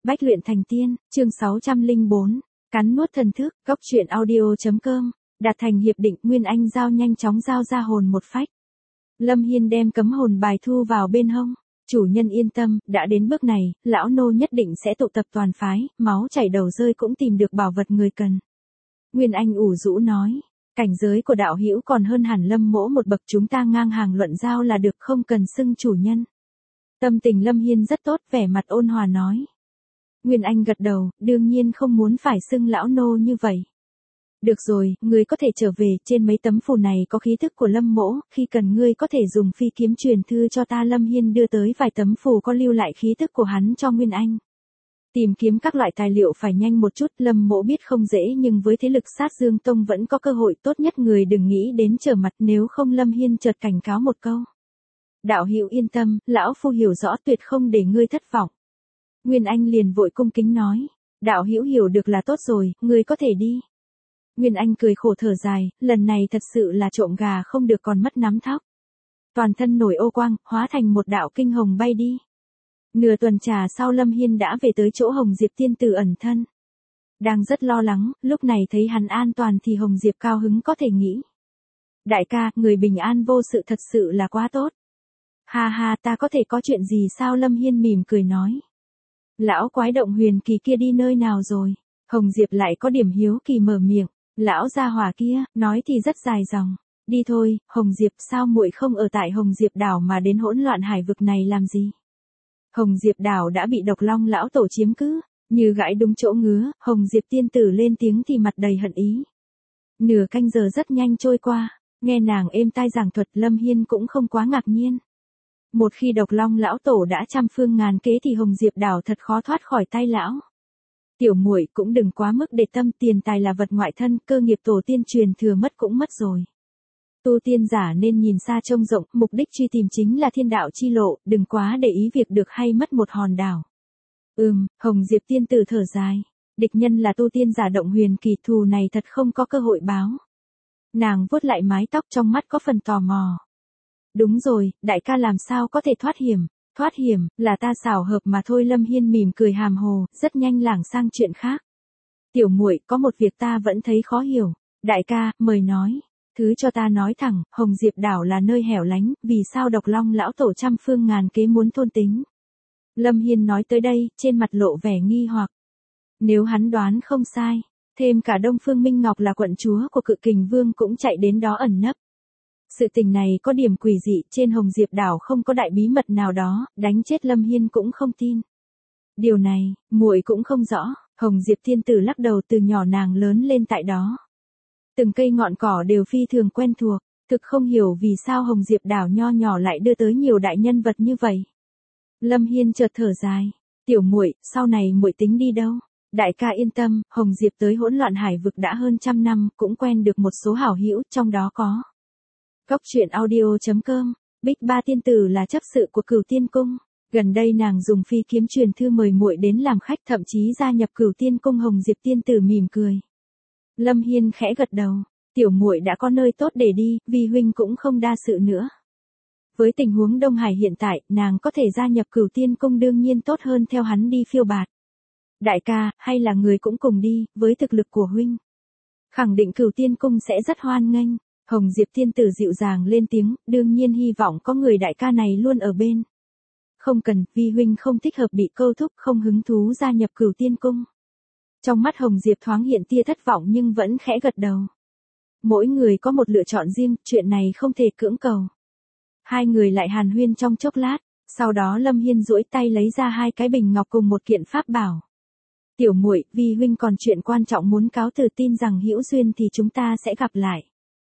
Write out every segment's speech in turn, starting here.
Bách luyện thành tiên, chương 604, cắn nuốt thần thức, góc truyện audio.com, đạt thành hiệp định, Nguyên Anh giao nhanh chóng giao ra hồn một phách. Lâm Hiên đem cấm hồn bài thu vào bên hông, chủ nhân yên tâm, đã đến bước này, lão nô nhất định sẽ tụ tập toàn phái, máu chảy đầu rơi cũng tìm được bảo vật người cần. Nguyên Anh ủ rũ nói, cảnh giới của đạo hữu còn hơn hẳn Lâm mỗ một bậc, chúng ta ngang hàng luận giao là được, không cần xưng chủ nhân. Tâm tình Lâm Hiên rất tốt, vẻ mặt ôn hòa nói. Nguyên Anh gật đầu, đương nhiên không muốn phải xưng lão nô như vậy. Được rồi, ngươi có thể trở về, trên mấy tấm phù này có khí thức của Lâm mỗ, khi cần ngươi có thể dùng phi kiếm truyền thư cho ta. Lâm Hiên đưa tới vài tấm phù có lưu lại khí thức của hắn cho Nguyên Anh. Tìm kiếm các loại tài liệu phải nhanh một chút, Lâm mỗ biết không dễ nhưng với thế lực sát Dương Tông vẫn có cơ hội, tốt nhất người đừng nghĩ đến trở mặt, nếu không. Lâm Hiên chợt cảnh cáo một câu. Đạo hữu yên tâm, lão phu hiểu rõ, tuyệt không để ngươi thất vọng. Nguyên Anh liền vội cung kính nói, đạo hữu hiểu được là tốt rồi, ngươi có thể đi. Nguyên Anh cười khổ thở dài, lần này thật sự là trộm gà không được còn mất nắm thóc. Toàn thân nổi ô quang, hóa thành một đạo kinh hồng bay đi. Nửa tuần trà sau Lâm Hiên đã về tới chỗ Hồng Diệp tiên tử ẩn thân. Đang rất lo lắng, lúc này thấy hắn an toàn thì Hồng Diệp cao hứng có thể nghĩ. Đại ca, người bình an vô sự thật sự là quá tốt. Ha ha, ta có thể có chuyện gì sao? Lâm Hiên mỉm cười nói. Lão quái động huyền kỳ kia đi nơi nào rồi? Hồng Diệp lại có điểm hiếu kỳ mở miệng. Lão gia hỏa kia, nói thì rất dài dòng. Đi thôi, Hồng Diệp, sao muội không ở tại Hồng Diệp đảo mà đến hỗn loạn hải vực này làm gì? Hồng Diệp đảo đã bị Độc Long lão tổ chiếm cứ, như gãi đúng chỗ ngứa, Hồng Diệp tiên tử lên tiếng thì mặt đầy hận ý. Nửa canh giờ rất nhanh trôi qua, nghe nàng êm tai giảng thuật, Lâm Hiên cũng không quá ngạc nhiên. Một khi Độc Long lão tổ đã trăm phương ngàn kế thì Hồng Diệp đảo thật khó thoát khỏi tay lão. Tiểu muội cũng đừng quá mức để tâm, tiền tài là vật ngoại thân, cơ nghiệp tổ tiên truyền thừa mất cũng mất rồi. Tu tiên giả nên nhìn xa trông rộng, mục đích truy tìm chính là thiên đạo chi lộ, đừng quá để ý việc được hay mất một hòn đảo. Hồng Diệp tiên tử thở dài. Địch nhân là tu tiên giả động huyền kỳ, thù này thật không có cơ hội báo. Nàng vuốt lại mái tóc, trong mắt có phần tò mò. Đúng rồi, đại ca làm sao có thể thoát hiểm? Thoát hiểm, là ta xảo hợp mà thôi. Lâm Hiên mỉm cười hàm hồ, rất nhanh lảng sang chuyện khác. Tiểu muội, có một việc ta vẫn thấy khó hiểu. Đại ca, mời nói. Thứ cho ta nói thẳng, Hồng Diệp đảo là nơi hẻo lánh, vì sao Độc Long lão tổ trăm phương ngàn kế muốn thôn tính? Lâm Hiên nói tới đây, trên mặt lộ vẻ nghi hoặc. Nếu hắn đoán không sai, thêm cả Đông Phương Minh Ngọc là quận chúa của Cự Kình Vương cũng chạy đến đó ẩn nấp. Sự tình này có điểm quỷ dị, trên Hồng Diệp đảo không có đại bí mật nào đó, đánh chết Lâm Hiên cũng không tin. Điều này, muội cũng không rõ. Hồng Diệp thiên tử lắc đầu, từ nhỏ nàng lớn lên tại đó. Từng cây ngọn cỏ đều phi thường quen thuộc, thực không hiểu vì sao Hồng Diệp đảo nho nhỏ lại đưa tới nhiều đại nhân vật như vậy. Lâm Hiên chợt thở dài, tiểu muội, sau này muội tính đi đâu? Đại ca yên tâm, Hồng Diệp tới hỗn loạn hải vực đã hơn 100 năm, cũng quen được một số hảo hữu, trong đó có góc truyện audio.com, Bích Ba tiên tử là chấp sự của Cửu Tiên Cung. Gần đây nàng dùng phi kiếm truyền thư mời muội đến làm khách, thậm chí gia nhập Cửu Tiên Cung. Hồng Diệp tiên tử mỉm cười. Lâm Hiên khẽ gật đầu, tiểu muội đã có nơi tốt để đi, vì huynh cũng không đa sự nữa. Với tình huống Đông Hải hiện tại, nàng có thể gia nhập Cửu Tiên Cung đương nhiên tốt hơn theo hắn đi phiêu bạt. Đại ca, hay là người cũng cùng đi, với thực lực của huynh. Khẳng định Cửu Tiên Cung sẽ rất hoan nghênh. Hồng Diệp tiên tử dịu dàng lên tiếng, đương nhiên hy vọng có người đại ca này luôn ở bên. Không cần, vi huynh không thích hợp bị câu thúc, không hứng thú gia nhập Cửu Tiên Cung. Trong mắt Hồng Diệp thoáng hiện tia thất vọng nhưng vẫn khẽ gật đầu. Mỗi người có một lựa chọn riêng, chuyện này không thể cưỡng cầu. Hai người lại hàn huyên trong chốc lát, sau đó Lâm Hiên duỗi tay lấy ra hai cái bình ngọc cùng một kiện pháp bảo. Tiểu muội, vi huynh còn chuyện quan trọng muốn cáo từ, tin rằng hữu duyên thì chúng ta sẽ gặp lại.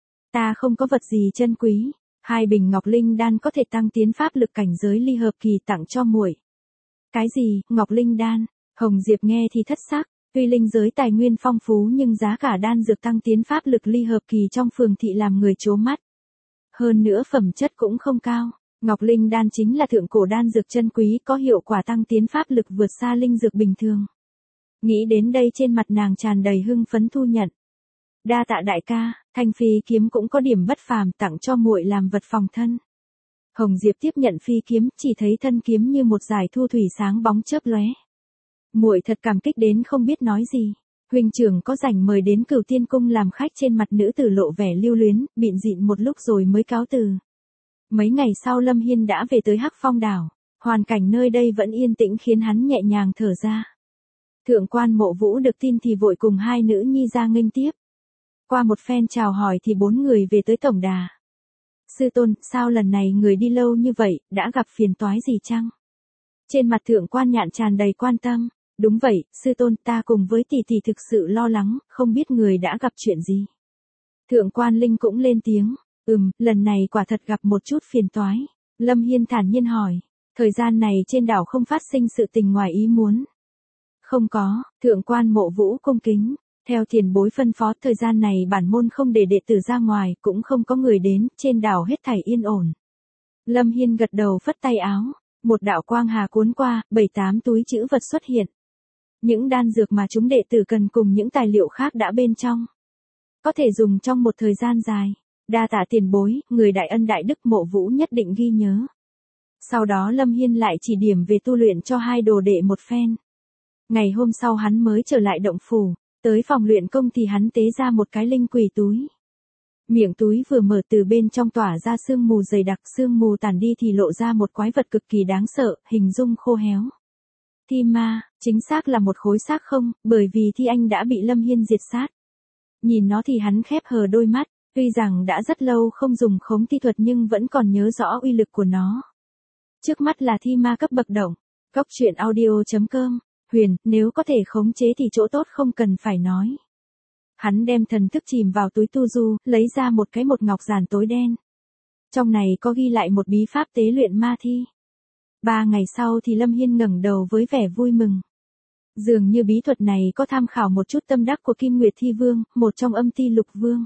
Ta không có vật gì chân quý, hai bình ngọc linh đan có thể tăng tiến pháp lực cảnh giới ly hợp kỳ, tặng cho muội. Cái gì? Ngọc linh đan? Hồng Diệp nghe thì thất sắc, tuy linh giới tài nguyên phong phú nhưng giá cả đan dược tăng tiến pháp lực ly hợp kỳ trong phường thị làm người trố mắt. Hơn nữa phẩm chất cũng không cao. Ngọc linh đan chính là thượng cổ đan dược chân quý, có hiệu quả tăng tiến pháp lực vượt xa linh dược bình thường. Nghĩ đến đây trên mặt nàng tràn đầy hưng phấn thu nhận. Đa tạ đại ca, thanh phi kiếm cũng có điểm bất phàm, tặng cho muội làm vật phòng thân. Hồng Diệp tiếp nhận phi kiếm, chỉ thấy thân kiếm như một dải thu thủy sáng bóng chớp lóe. Muội thật cảm kích đến không biết nói gì. Huynh trưởng có rảnh mời đến Cửu Tiên cung làm khách. Trên mặt nữ tử lộ vẻ lưu luyến, bịn dịn một lúc rồi mới cáo từ. Mấy ngày sau Lâm Hiên đã về tới Hắc Phong đảo. Hoàn cảnh nơi đây vẫn yên tĩnh khiến hắn nhẹ nhàng thở ra. Thượng quan Mộ Vũ được tin thì vội cùng hai nữ nhi ra nghênh tiếp. Qua một phen chào hỏi thì bốn người về tới tổng đà. Sư tôn, sao lần này người đi lâu như vậy, đã gặp phiền toái gì chăng? Trên mặt Thượng quan Nhạn tràn đầy quan tâm. Đúng vậy, sư tôn, ta cùng với tỷ tỷ thực sự lo lắng, không biết người đã gặp chuyện gì. Thượng quan Linh cũng lên tiếng. Lần này quả thật gặp một chút phiền toái. Lâm Hiên thản nhiên hỏi. Thời gian này trên đảo không phát sinh sự tình ngoài ý muốn. Không có, Thượng quan Mộ Vũ cung kính. Theo tiền bối phân phó, thời gian này bản môn không để đệ tử ra ngoài, cũng không có người đến, trên đảo hết thảy yên ổn. Lâm Hiên gật đầu phất tay áo. Một đạo quang hà cuốn qua, 7-8 túi trữ vật xuất hiện. Những đan dược mà chúng đệ tử cần cùng những tài liệu khác đã bên trong. Có thể dùng trong một thời gian dài. Đa tạ tiền bối, người đại ân đại đức Mộ Vũ nhất định ghi nhớ. Sau đó Lâm Hiên lại chỉ điểm về tu luyện cho hai đồ đệ một phen. Ngày hôm sau hắn mới trở lại động phủ, tới phòng luyện công thì hắn tế ra một cái linh quỷ túi. Miệng túi vừa mở từ bên trong tỏa ra sương mù dày đặc, sương mù tàn đi thì lộ ra một quái vật cực kỳ đáng sợ, hình dung khô héo. Thi ma, chính xác là một khối xác không, bởi vì Thi Anh đã bị Lâm Hiên diệt sát. Nhìn nó thì hắn khép hờ đôi mắt, tuy rằng đã rất lâu không dùng khống thi thuật nhưng vẫn còn nhớ rõ uy lực của nó. Trước mắt là thi ma cấp bậc động. Góc truyện audio.com. Huyền, nếu có thể khống chế thì chỗ tốt không cần phải nói. Hắn đem thần thức chìm vào túi tu du, lấy ra một cái một ngọc giản tối đen. Trong này có ghi lại một bí pháp tế luyện ma thi. 3 ngày sau thì Lâm Hiên ngẩng đầu với vẻ vui mừng. Dường như bí thuật này có tham khảo một chút tâm đắc của Kim Nguyệt Thi Vương, một trong âm ti lục vương.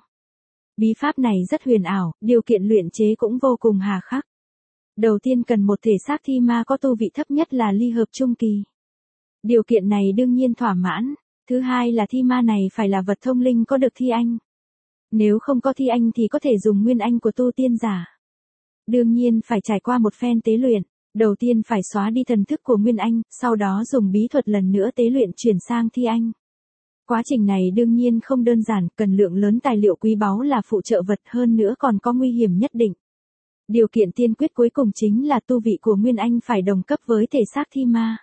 Bí pháp này rất huyền ảo, điều kiện luyện chế cũng vô cùng hà khắc. Đầu tiên cần một thể xác thi ma có tu vị thấp nhất là ly hợp trung kỳ. Điều kiện này đương nhiên thỏa mãn. Thứ hai là thi ma này phải là vật thông linh có được thi anh. Nếu không có thi anh thì có thể dùng nguyên anh của tu tiên giả. Đương nhiên phải trải qua một phen tế luyện. Đầu tiên phải xóa đi thần thức của nguyên anh, sau đó dùng bí thuật lần nữa tế luyện chuyển sang thi anh. Quá trình này đương nhiên không đơn giản, cần lượng lớn tài liệu quý báu là phụ trợ vật, hơn nữa còn có nguy hiểm nhất định. Điều kiện tiên quyết cuối cùng chính là tu vị của Nguyên Anh phải đồng cấp với thể xác thi ma.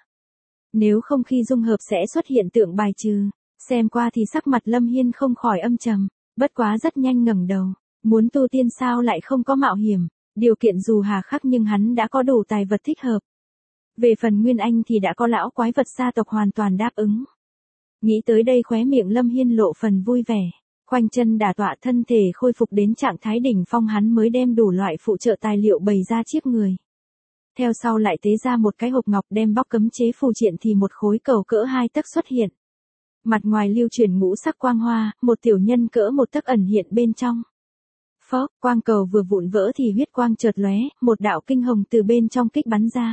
Nếu không khi dung hợp sẽ xuất hiện tượng bài trừ. Xem qua thì sắc mặt Lâm Hiên không khỏi âm trầm, bất quá rất nhanh ngẩng đầu. Muốn tu tiên sao lại không có mạo hiểm, điều kiện dù hà khắc nhưng hắn đã có đủ tài vật thích hợp. Về phần Nguyên Anh thì đã có lão quái vật gia tộc hoàn toàn đáp ứng. Nghĩ tới đây khóe miệng Lâm Hiên lộ phần vui vẻ. Khoanh chân đả tọa, thân thể khôi phục đến trạng thái đỉnh phong, hắn mới đem đủ loại phụ trợ tài liệu bày ra trước người. Theo sau lại tế ra một cái hộp ngọc, đem bóc cấm chế phù triện thì một khối cầu cỡ 2 tấc xuất hiện. Mặt ngoài lưu truyền ngũ sắc quang hoa, một tiểu nhân cỡ 1 tấc ẩn hiện bên trong. Phốc, quang cầu vừa vụn vỡ thì huyết quang chợt lóe, một đạo kinh hồng từ bên trong kích bắn ra.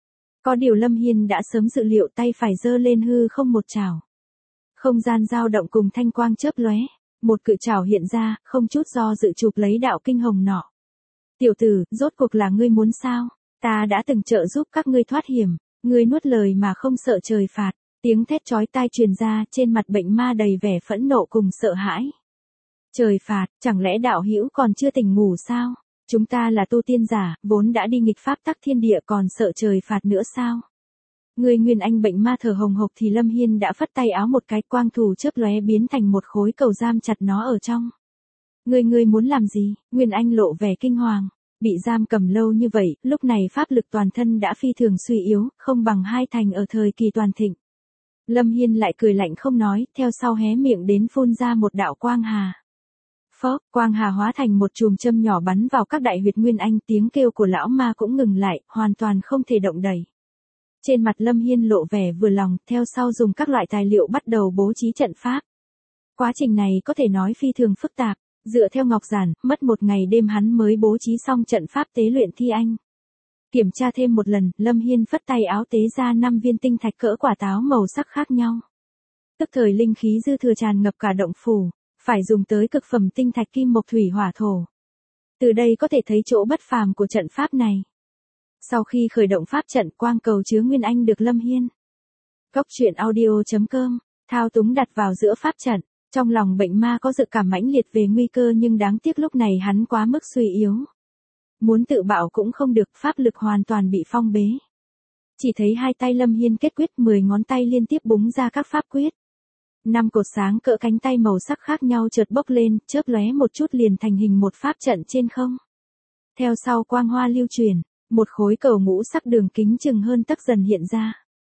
Có điều Lâm Hiên đã sớm dự liệu, tay phải giơ lên hư không một chảo. Không gian dao động cùng thanh quang chớp lóe. Một cự trảo hiện ra, không chút do dự chụp lấy đạo kinh hồng nọ. Tiểu tử, rốt cuộc là ngươi muốn sao? Ta đã từng trợ giúp các ngươi thoát hiểm, ngươi nuốt lời mà không sợ trời phạt. Tiếng thét chói tai truyền ra, trên mặt bệnh ma đầy vẻ phẫn nộ cùng sợ hãi. Trời phạt, chẳng lẽ đạo hữu còn chưa tỉnh ngủ sao? Chúng ta là tu tiên giả, vốn đã đi nghịch pháp tắc thiên địa, còn sợ trời phạt nữa sao? Người Nguyên Anh bệnh ma thở hồng hộc thì Lâm Hiên đã phất tay áo một cái, quang thủ chớp lóe biến thành một khối cầu giam chặt nó ở trong. Ngươi muốn làm gì? Nguyên Anh lộ vẻ kinh hoàng. Bị giam cầm lâu như vậy, lúc này pháp lực toàn thân đã phi thường suy yếu, không bằng hai thành ở thời kỳ toàn thịnh. Lâm Hiên lại cười lạnh không nói, theo sau hé miệng đến phun ra một đạo quang hà. Phốc, quang hà hóa thành một chùm châm nhỏ bắn vào các đại huyệt Nguyên Anh, tiếng kêu của lão ma cũng ngừng lại, hoàn toàn không thể động đậy. Trên mặt Lâm Hiên lộ vẻ vừa lòng, theo sau dùng các loại tài liệu bắt đầu bố trí trận pháp. Quá trình này có thể nói phi thường phức tạp, dựa theo ngọc giản, mất 1 ngày đêm hắn mới bố trí xong trận pháp tế luyện thi anh. Kiểm tra thêm một lần, Lâm Hiên phất tay áo tế ra 5 viên tinh thạch cỡ quả táo màu sắc khác nhau. Tức thời linh khí dư thừa tràn ngập cả động phủ, phải dùng tới cực phẩm tinh thạch kim mộc thủy hỏa thổ. Từ đây có thể thấy chỗ bất phàm của trận pháp này. Sau khi khởi động pháp trận, quang cầu chứa Nguyên Anh được Lâm Hiên Cốc truyện audio.com, thao túng đặt vào giữa pháp trận. Trong lòng bệnh ma có dự cảm mãnh liệt về nguy cơ nhưng đáng tiếc lúc này hắn quá mức suy yếu. Muốn tự bạo cũng không được, pháp lực hoàn toàn bị phong bế. Chỉ thấy hai tay Lâm Hiên kết quyết, 10 ngón tay liên tiếp búng ra các pháp quyết. 5 cột sáng cỡ cánh tay màu sắc khác nhau chợt bốc lên, chớp lóe một chút liền thành hình một pháp trận trên không. Theo sau quang hoa lưu truyền, một khối cầu ngũ sắc đường kính chừng hơn tấc dần hiện ra.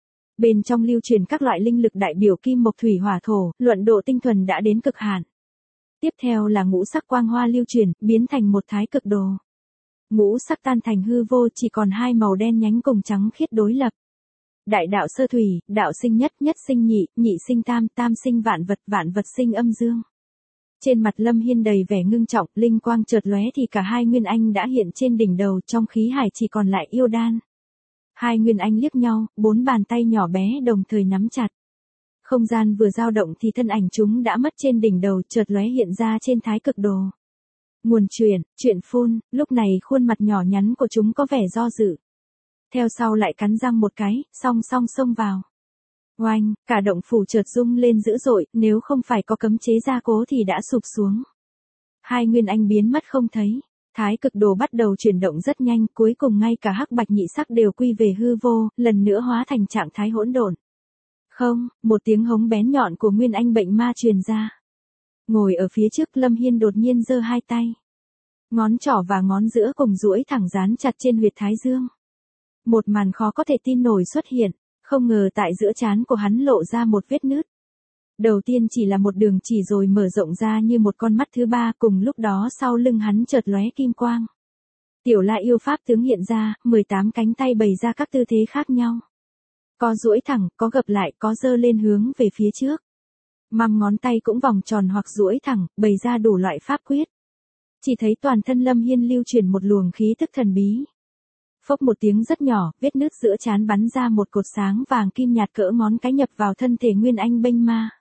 Bên trong lưu truyền các loại linh lực đại biểu kim mộc thủy hỏa thổ, luận độ tinh thuần đã đến cực hạn. Tiếp theo là ngũ sắc quang hoa lưu truyền, biến thành một thái cực đồ. Ngũ sắc tan thành hư vô, chỉ còn hai màu đen nhánh cùng trắng khiết đối lập. Đại đạo sơ thủy, đạo sinh nhất, nhất sinh nhị, nhị sinh tam, tam sinh vạn vật sinh âm dương. Trên mặt Lâm Hiên đầy vẻ ngưng trọng, linh quang chợt lóe thì cả hai nguyên anh đã hiện trên đỉnh đầu, trong khí hải chỉ còn lại yêu đan. Hai nguyên anh liếc nhau, 4 bàn tay nhỏ bé đồng thời nắm chặt. Không gian vừa dao động thì thân ảnh chúng đã mất trên đỉnh đầu, chợt lóe hiện ra trên thái cực đồ. Nguồn chuyện phun, lúc này khuôn mặt nhỏ nhắn của chúng có vẻ do dự. Theo sau lại cắn răng một cái, song song xông vào. Oanh, cả động phủ chợt rung lên dữ dội, nếu không phải có cấm chế gia cố thì đã sụp xuống. Hai nguyên anh biến mất không thấy. Thái cực đồ bắt đầu chuyển động rất nhanh, cuối cùng ngay cả hắc bạch nhị sắc đều quy về hư vô, lần nữa hóa thành trạng thái hỗn độn. Không, một tiếng hống bén nhọn của nguyên anh bệnh ma truyền ra. Ngồi ở phía trước Lâm Hiên đột nhiên giơ hai tay. Ngón trỏ và ngón giữa cùng duỗi thẳng dán chặt trên huyệt thái dương. Một màn khó có thể tin nổi xuất hiện, không ngờ tại giữa trán của hắn lộ ra một vết nứt. Đầu tiên chỉ là một đường chỉ rồi mở rộng ra như một con mắt thứ ba, cùng lúc đó sau lưng hắn chợt lóe kim quang. Tiểu La yêu pháp tướng hiện ra, 18 cánh tay bày ra các tư thế khác nhau. Có duỗi thẳng, có gập lại, có giơ lên hướng về phía trước. Măm ngón tay cũng vòng tròn hoặc duỗi thẳng, bày ra đủ loại pháp quyết. Chỉ thấy toàn thân Lâm Hiên lưu truyền một luồng khí tức thần bí. Phốc một tiếng rất nhỏ, vết nứt giữa trán bắn ra một cột sáng vàng kim nhạt cỡ ngón cái nhập vào thân thể nguyên anh bênh ma.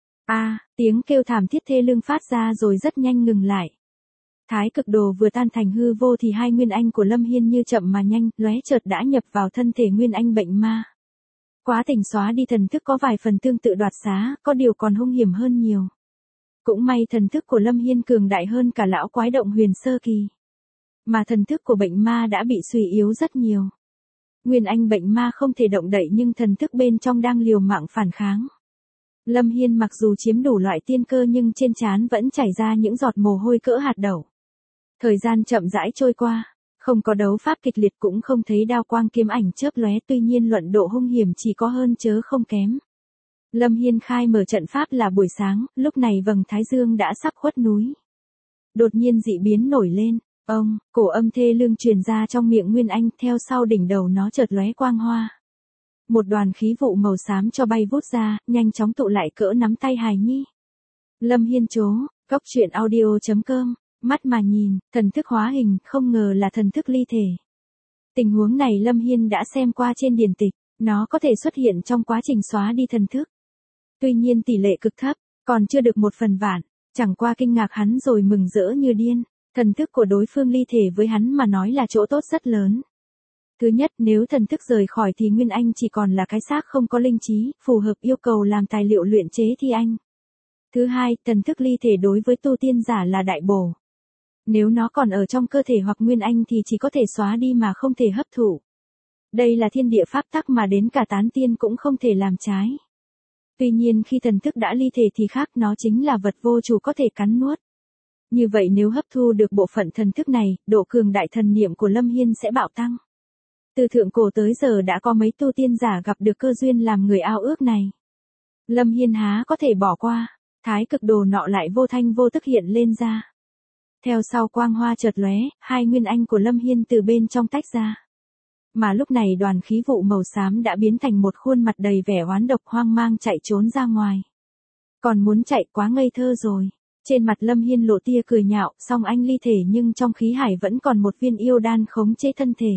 Tiếng kêu thảm thiết thê lương phát ra rồi rất nhanh ngừng lại. Thái cực đồ vừa tan thành hư vô thì hai nguyên anh của Lâm Hiên như chậm mà nhanh, lóe chợt đã nhập vào thân thể nguyên anh bệnh ma. Quá trình xóa đi thần thức có vài phần tương tự đoạt xá, có điều còn hung hiểm hơn nhiều. Cũng may thần thức của Lâm Hiên cường đại hơn cả lão quái động huyền sơ kỳ. Mà thần thức của bệnh ma đã bị suy yếu rất nhiều. Nguyên anh bệnh ma không thể động đậy nhưng thần thức bên trong đang liều mạng phản kháng. Lâm Hiên mặc dù chiếm đủ loại tiên cơ nhưng trên trán vẫn chảy ra những giọt mồ hôi cỡ hạt đậu. Thời gian chậm rãi trôi qua, không có đấu pháp kịch liệt cũng không thấy đao quang kiếm ảnh chớp lóe, tuy nhiên luận độ hung hiểm chỉ có hơn chớ không kém. Lâm Hiên khai mở trận pháp là buổi sáng, lúc này vầng thái dương đã sắp khuất núi. Đột nhiên dị biến nổi lên, cổ âm thê lương truyền ra trong miệng Nguyên Anh, theo sau đỉnh đầu nó chợt lóe quang hoa. Một đoàn khí vụ màu xám cho bay vút ra, nhanh chóng tụ lại cỡ nắm tay hài nhi. Lâm Hiên Cốc truyện audio.com, mắt mà nhìn, thần thức hóa hình, không ngờ là thần thức ly thể. Tình huống này Lâm Hiên đã xem qua trên điển tịch, nó có thể xuất hiện trong quá trình xóa đi thần thức. Tuy nhiên tỷ lệ cực thấp, còn chưa được 1/1000, chẳng qua kinh ngạc hắn rồi mừng rỡ như điên, thần thức của đối phương ly thể với hắn mà nói là chỗ tốt rất lớn. Thứ nhất, nếu thần thức rời khỏi thì Nguyên Anh chỉ còn là cái xác không có linh trí, phù hợp yêu cầu làm tài liệu luyện chế thi anh. Thứ hai, thần thức ly thể đối với tu tiên giả là đại bổ. Nếu nó còn ở trong cơ thể hoặc Nguyên Anh thì chỉ có thể xóa đi mà không thể hấp thụ. Đây là thiên địa pháp tắc mà đến cả tán tiên cũng không thể làm trái. Tuy nhiên khi thần thức đã ly thể thì khác, nó chính là vật vô chủ có thể cắn nuốt. Như vậy nếu hấp thu được bộ phận thần thức này, độ cường đại thần niệm của Lâm Hiên sẽ bạo tăng. Từ thượng cổ tới giờ đã có mấy tu tiên giả gặp được cơ duyên làm người ao ước này. Lâm Hiên há có thể bỏ qua, thái cực đồ nọ lại vô thanh vô tức hiện lên ra. Theo sau quang hoa chợt lóe, hai nguyên anh của Lâm Hiên từ bên trong tách ra. Mà lúc này đoàn khí vụ màu xám đã biến thành một khuôn mặt đầy vẻ oán độc, hoang mang chạy trốn ra ngoài. Còn muốn chạy, quá ngây thơ rồi. Trên mặt Lâm Hiên lộ tia cười nhạo, song anh ly thể nhưng trong khí hải vẫn còn một viên yêu đan khống chế thân thể.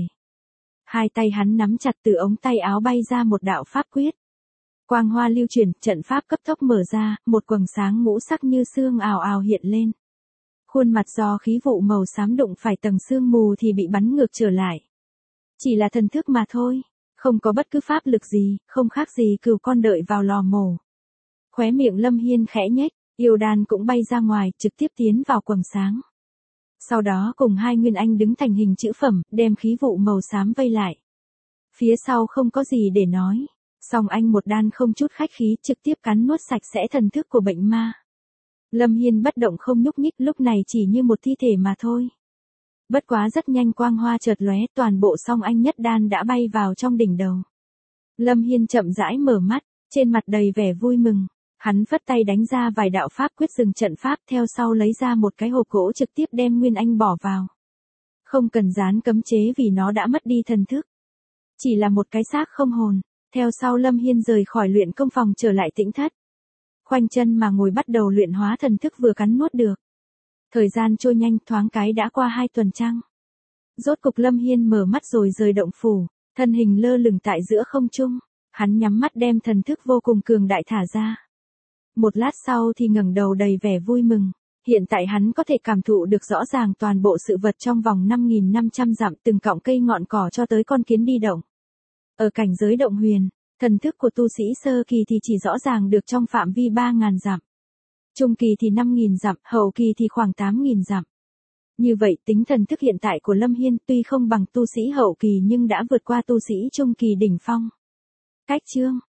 Hai tay hắn nắm chặt, từ ống tay áo bay ra một đạo pháp quyết. Quang hoa lưu chuyển, trận pháp cấp tốc mở ra, một quầng sáng ngũ sắc như sương ào ào hiện lên. Khuôn mặt do khí vụ màu xám đụng phải tầng sương mù thì bị bắn ngược trở lại. Chỉ là thần thức mà thôi, Không có bất cứ pháp lực gì, không khác gì cừu con đợi vào lò mổ. Khóe miệng Lâm Hiên khẽ nhếch, yêu đan cũng bay ra ngoài, trực tiếp tiến vào quầng sáng. Sau đó cùng hai nguyên anh đứng thành hình chữ phẩm, đem khí vụ màu xám vây lại. Phía sau không có gì để nói. Song anh một đan không chút khách khí trực tiếp cắn nuốt sạch sẽ thần thức của bệnh ma. Lâm Hiên bất động không nhúc nhích, lúc này chỉ như một thi thể mà thôi. Bất quá rất nhanh quang hoa chợt lóe, toàn bộ song anh nhất đan đã bay vào trong đỉnh đầu. Lâm Hiên chậm rãi mở mắt, trên mặt đầy vẻ vui mừng. Hắn phất tay đánh ra vài đạo pháp quyết dừng trận pháp, theo sau lấy ra một cái hộp gỗ trực tiếp đem nguyên anh bỏ vào. Không cần dán cấm chế vì nó đã mất đi thần thức. Chỉ là một cái xác không hồn. Theo sau Lâm Hiên rời khỏi luyện công phòng trở lại tĩnh thất. Khoanh chân mà ngồi bắt đầu luyện hóa thần thức vừa cắn nuốt được. Thời gian trôi nhanh, thoáng cái đã qua 2 tuần trăng. Rốt cục Lâm Hiên mở mắt rồi rời động phủ, thân hình lơ lửng tại giữa không trung. Hắn nhắm mắt đem thần thức vô cùng cường đại thả ra. Một lát sau thì ngẩng đầu đầy vẻ vui mừng. Hiện tại hắn có thể cảm thụ được rõ ràng toàn bộ sự vật trong vòng 5.500 dặm, từng cọng cây ngọn cỏ cho tới con kiến đi động. Ở cảnh giới động huyền, thần thức của tu sĩ sơ kỳ thì chỉ rõ ràng được trong phạm vi 3.000 dặm. Trung kỳ thì 5.000 dặm, hậu kỳ thì khoảng 8.000 dặm. Như vậy tính thần thức hiện tại của Lâm Hiên tuy không bằng tu sĩ hậu kỳ nhưng đã vượt qua tu sĩ trung kỳ đỉnh phong. Cách chương